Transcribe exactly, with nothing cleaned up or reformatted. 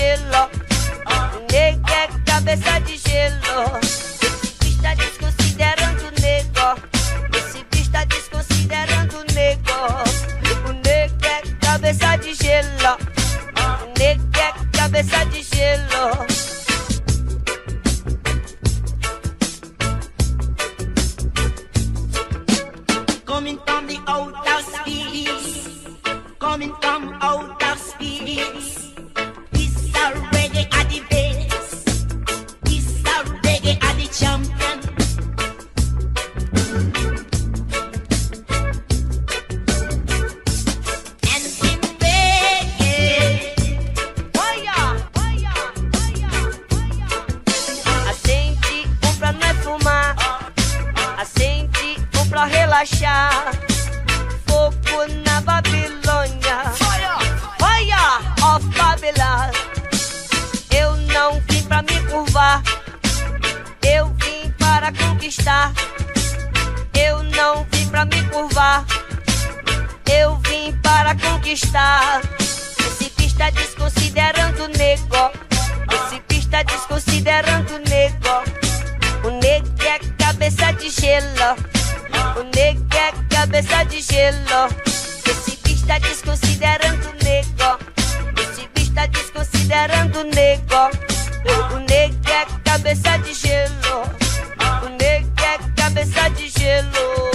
gelo. O nego é cabeça de gelo. Esse bicho tá desconsiderando o nego. Esse bicho tá desconsiderando o nego. O nego é cabeça de gelo. O nego é cabeça de gelo. Coming from the outer space, coming from outer space. This a reggae at the base, this a reggae at the champion. And in reggae, Olha, olha, olha, olha. Acende um pra nós fumar, acende um pra relaxar. Fogo na Babilônia, fire of Babylon. Eu não vim pra me curvar, eu vim para conquistar. Eu não vim pra me curvar, eu vim para conquistar. Esse bicho tá desconsiderando o nego. Esse bicho tá desconsiderando o nego. O nego é cabeça de gelo. O nego é cabeça de gelo. Esse bicho tá desconsiderando o nego. Esse bicho tá desconsiderando o nego. O nego é cabeça de gelo. O nego é cabeça de gelo.